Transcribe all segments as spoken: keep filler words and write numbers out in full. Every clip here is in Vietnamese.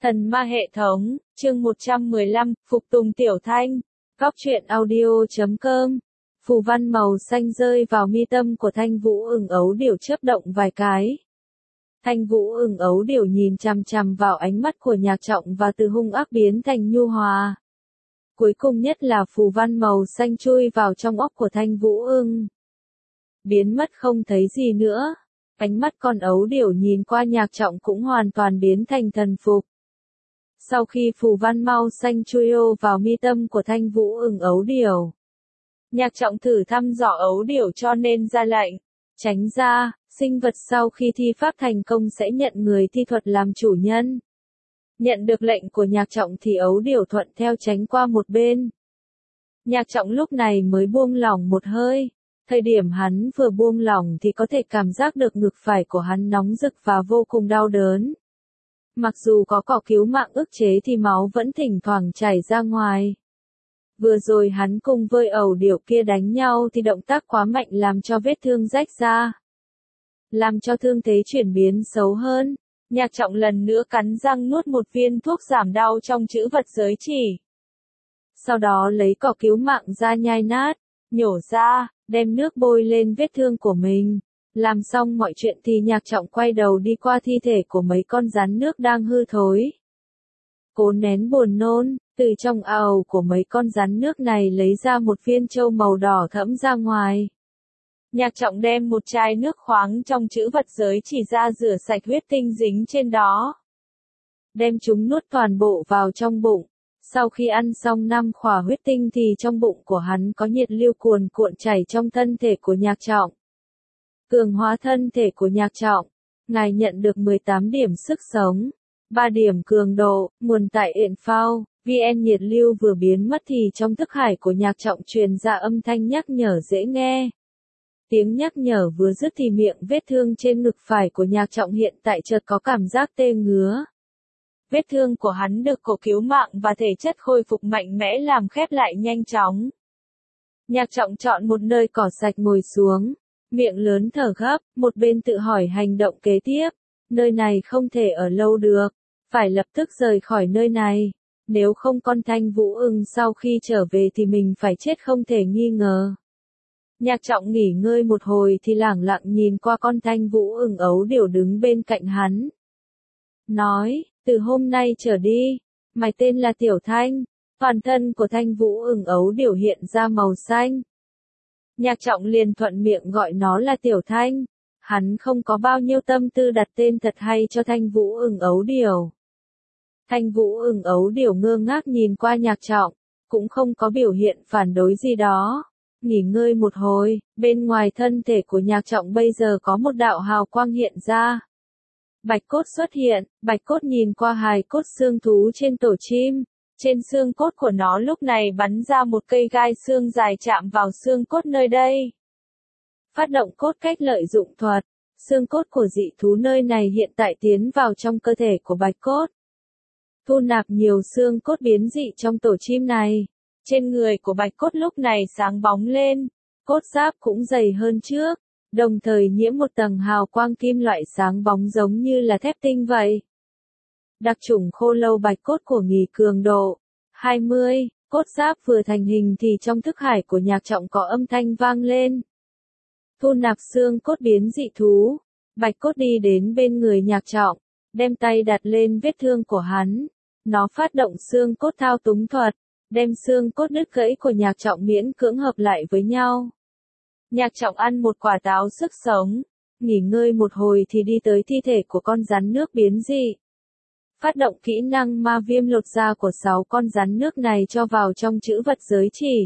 Thần ma hệ thống, chương một trăm mười lăm, Phục tùng Tiểu Thanh. Góc truyện audio chấm com. Phù văn màu xanh rơi vào mi tâm của Thanh Vũ ửng ấu điểu chớp động vài cái. Thanh Vũ ửng ấu điểu nhìn chằm chằm vào ánh mắt của Nhạc Trọng và từ hung ác biến thành nhu hòa. Cuối cùng nhất là phù văn màu xanh chui vào trong óc của Thanh Vũ ưng. Biến mất không thấy gì nữa. Ánh mắt con ấu điểu nhìn qua Nhạc Trọng cũng hoàn toàn biến thành thần phục. Sau khi phù văn mau xanh chui ô vào mi tâm của Thanh Vũ ửng ấu điểu, Nhạc Trọng thử thăm dò ấu điểu cho nên ra lệnh, tránh ra, sinh vật sau khi thi pháp thành công sẽ nhận người thi thuật làm chủ nhân. Nhận được lệnh của Nhạc Trọng thì ấu điểu thuận theo tránh qua một bên. Nhạc Trọng lúc này mới buông lỏng một hơi. Thời điểm hắn vừa buông lỏng thì có thể cảm giác được ngực phải của hắn nóng rực và vô cùng đau đớn. Mặc dù có cỏ cứu mạng ức chế thì máu vẫn thỉnh thoảng chảy ra ngoài. Vừa rồi hắn cùng với ẩu điểu kia đánh nhau thì động tác quá mạnh làm cho vết thương rách ra. Làm cho thương thế chuyển biến xấu hơn. Nhạc Trọng lần nữa cắn răng nuốt một viên thuốc giảm đau trong trữ vật giới chỉ. Sau đó lấy cỏ cứu mạng ra nhai nát, nhổ ra, đem nước bôi lên vết thương của mình. Làm xong mọi chuyện thì Nhạc Trọng quay đầu đi qua thi thể của mấy con rắn nước đang hư thối. Cố nén buồn nôn, từ trong ào của mấy con rắn nước này lấy ra một viên châu màu đỏ thẫm ra ngoài. Nhạc Trọng đem một chai nước khoáng trong trữ vật giới chỉ ra rửa sạch huyết tinh dính trên đó. Đem chúng nuốt toàn bộ vào trong bụng. Sau khi ăn xong năm khỏa huyết tinh thì trong bụng của hắn có nhiệt lưu cuồn cuộn chảy trong thân thể của Nhạc Trọng. Cường hóa thân thể của Nhạc Trọng. Ngài nhận được mười tám điểm sức sống, ba điểm cường độ, nguồn tại ện phao, vê en nhiệt lưu vừa biến mất thì trong thức hải của Nhạc Trọng truyền ra âm thanh nhắc nhở dễ nghe. Tiếng nhắc nhở vừa dứt thì miệng vết thương trên ngực phải của Nhạc Trọng hiện tại chợt có cảm giác tê ngứa. Vết thương của hắn được cổ cứu mạng và thể chất khôi phục mạnh mẽ làm khép lại nhanh chóng. Nhạc Trọng chọn một nơi cỏ sạch ngồi xuống. Miệng lớn thở gấp, một bên tự hỏi hành động kế tiếp. Nơi này không thể ở lâu được. Phải lập tức rời khỏi nơi này. Nếu không con Thanh Vũ ưng sau khi trở về thì mình phải chết không thể nghi ngờ. Nhạc Trọng nghỉ ngơi một hồi thì lẳng lặng nhìn qua con Thanh Vũ ưng ấu điểu đứng bên cạnh hắn. Nói, từ hôm nay trở đi, mày tên là Tiểu Thanh. Toàn thân của Thanh Vũ ưng ấu điểu hiện ra màu xanh. Nhạc Trọng liền thuận miệng gọi nó là Tiểu Thanh. Hắn không có bao nhiêu tâm tư đặt tên thật hay cho Thanh Vũ ửng ấu điểu. Thanh Vũ ửng ấu điểu ngơ ngác nhìn qua Nhạc Trọng, cũng không có biểu hiện phản đối gì đó. Nghỉ ngơi một hồi, bên ngoài thân thể của Nhạc Trọng bây giờ có một đạo hào quang hiện ra. Bạch cốt xuất hiện, bạch cốt nhìn qua hài cốt xương thú trên tổ chim. Trên xương cốt của nó lúc này bắn ra một cây gai xương dài chạm vào xương cốt nơi đây. Phát động cốt cách lợi dụng thuật. Xương cốt của dị thú nơi này hiện tại tiến vào trong cơ thể của bạch cốt. Thu nạp nhiều xương cốt biến dị trong tổ chim này. Trên người của bạch cốt lúc này sáng bóng lên. Cốt giáp cũng dày hơn trước. Đồng thời nhiễm một tầng hào quang kim loại sáng bóng giống như là thép tinh vậy. Đặc chủng khô lâu bạch cốt của Nghì cường độ hai mươi, cốt giáp vừa thành hình thì trong thức hải của Nhạc Trọng có âm thanh vang lên. Thu nạp xương cốt biến dị thú. Bạch cốt đi đến bên người Nhạc Trọng, đem tay đặt lên vết thương của hắn. Nó phát động xương cốt thao túng thuật, đem xương cốt đứt gãy của Nhạc Trọng miễn cưỡng hợp lại với nhau. Nhạc Trọng ăn một quả táo sức sống, nghỉ ngơi một hồi thì đi tới thi thể của con rắn nước biến dị. Phát động kỹ năng ma viêm lột da của sáu con rắn nước này cho vào trong trữ vật giới chỉ.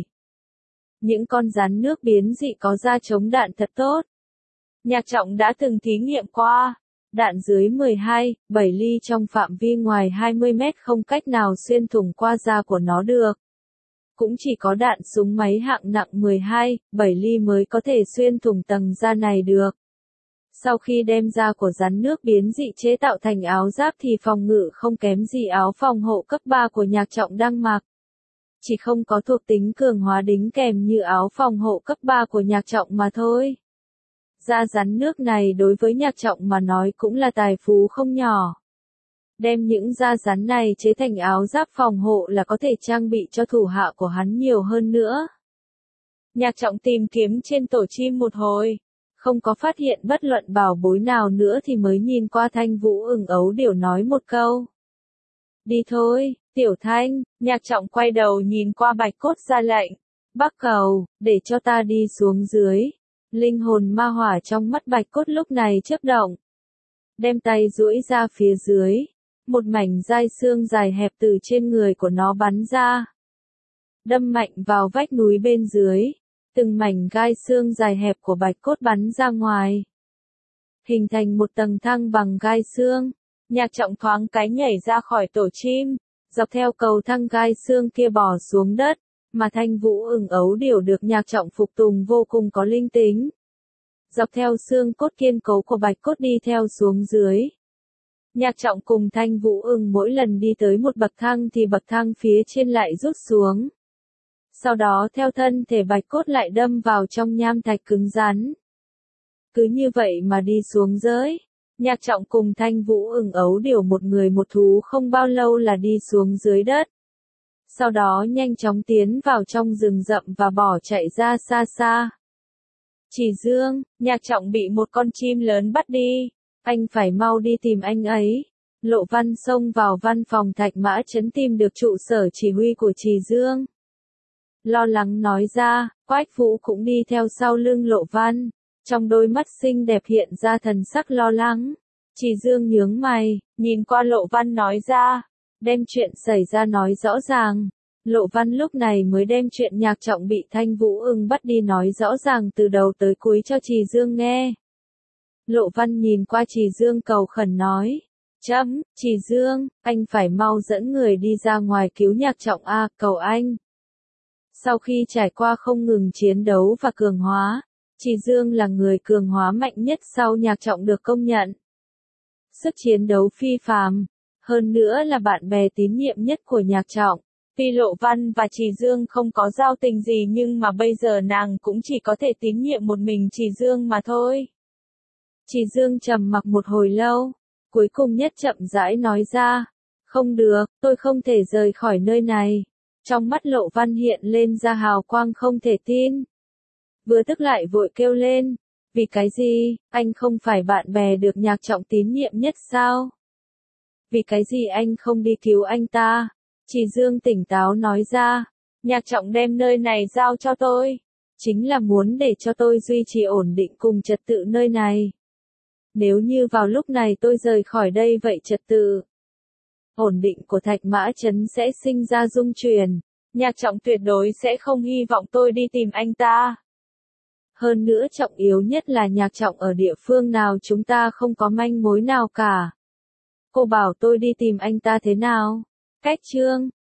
Những con rắn nước biến dị có da chống đạn thật tốt. Nhạc Trọng đã từng thí nghiệm qua. Đạn dưới mười hai, bảy ly trong phạm vi ngoài hai mươi mét không cách nào xuyên thủng qua da của nó được. Cũng chỉ có đạn súng máy hạng nặng mười hai, bảy ly mới có thể xuyên thủng tầng da này được. Sau khi đem da của rắn nước biến dị chế tạo thành áo giáp thì phòng ngự không kém gì áo phòng hộ cấp ba của Nhạc Trọng đang mặc. Chỉ không có thuộc tính cường hóa đính kèm như áo phòng hộ cấp ba của Nhạc Trọng mà thôi. Da rắn nước này đối với Nhạc Trọng mà nói cũng là tài phú không nhỏ. Đem những da rắn này chế thành áo giáp phòng hộ là có thể trang bị cho thủ hạ của hắn nhiều hơn nữa. Nhạc Trọng tìm kiếm trên tổ chim một hồi, không có phát hiện bất luận bảo bối nào nữa thì mới nhìn qua Thanh Vũ ửng ấu điểu nói một câu. Đi thôi, Tiểu Thanh. Nhạc Trọng quay đầu nhìn qua Bạch Cốt ra lệnh. Bắc Cầu, để cho ta đi xuống dưới. Linh hồn ma hỏa trong mắt Bạch Cốt lúc này chớp động. Đem tay duỗi ra phía dưới. Một mảnh dai xương dài hẹp từ trên người của nó bắn ra. Đâm mạnh vào vách núi bên dưới. Từng mảnh gai xương dài hẹp của Bạch Cốt bắn ra ngoài. Hình thành một tầng thang bằng gai xương. Nhạc Trọng thoáng cái nhảy ra khỏi tổ chim. Dọc theo cầu thang gai xương kia bò xuống đất. Mà Thanh Vũ ửng ấu điểu được Nhạc Trọng phục tùng vô cùng có linh tính. Dọc theo xương cốt kiên cố của Bạch Cốt đi theo xuống dưới. Nhạc Trọng cùng Thanh Vũ ửng mỗi lần đi tới một bậc thang thì bậc thang phía trên lại rút xuống. Sau đó theo thân thể Bạch Cốt lại đâm vào trong nham thạch cứng rắn. Cứ như vậy mà đi xuống dưới. Nhạc Trọng cùng Thanh Vũ ửng ấu điểu một người một thú không bao lâu là đi xuống dưới đất. Sau đó nhanh chóng tiến vào trong rừng rậm và bỏ chạy ra xa xa. Chỉ Dương, Nhạc Trọng bị một con chim lớn bắt đi. Anh phải mau đi tìm anh ấy. Lộ Văn xông vào văn phòng Thạch Mã Trấn tìm được trụ sở chỉ huy của Trì Dương. Lo lắng nói ra, Quách Vũ cũng đi theo sau lưng Lộ Văn. Trong đôi mắt xinh đẹp hiện ra thần sắc lo lắng. Trì Dương nhướng mày, nhìn qua Lộ Văn nói ra. Đem chuyện xảy ra nói rõ ràng. Lộ Văn lúc này mới đem chuyện Nhạc Trọng bị Thanh Vũ ưng bắt đi nói rõ ràng từ đầu tới cuối cho Trì Dương nghe. Lộ Văn nhìn qua Trì Dương cầu khẩn nói. Chấm, Trì Dương, anh phải mau dẫn người đi ra ngoài cứu Nhạc Trọng a, cầu anh. Sau khi trải qua không ngừng chiến đấu và cường hóa, Trì Dương là người cường hóa mạnh nhất sau Nhạc Trọng được công nhận. Sức chiến đấu phi phàm, hơn nữa là bạn bè tín nhiệm nhất của Nhạc Trọng. Tuy Lộ Văn và Trì Dương không có giao tình gì nhưng mà bây giờ nàng cũng chỉ có thể tín nhiệm một mình Trì Dương mà thôi. Trì Dương trầm mặc một hồi lâu, cuối cùng nhất chậm rãi nói ra. Không được, tôi không thể rời khỏi nơi này. Trong mắt Lộ Văn hiện lên ra hào quang không thể tin. Vừa tức lại vội kêu lên. Vì cái gì, anh không phải bạn bè được Nhạc Trọng tín nhiệm nhất sao? Vì cái gì anh không đi cứu anh ta? Trì Dương tỉnh táo nói ra. Nhạc Trọng đem nơi này giao cho tôi. Chính là muốn để cho tôi duy trì ổn định cùng trật tự nơi này. Nếu như vào lúc này tôi rời khỏi đây vậy trật tự ổn định của Thạch Mã Trấn sẽ sinh ra rung chuyển. Nhạc Trọng tuyệt đối sẽ không hy vọng tôi đi tìm anh ta. Hơn nữa trọng yếu nhất là Nhạc Trọng ở địa phương nào chúng ta không có manh mối nào cả. Cô bảo tôi đi tìm anh ta thế nào? Cách chương,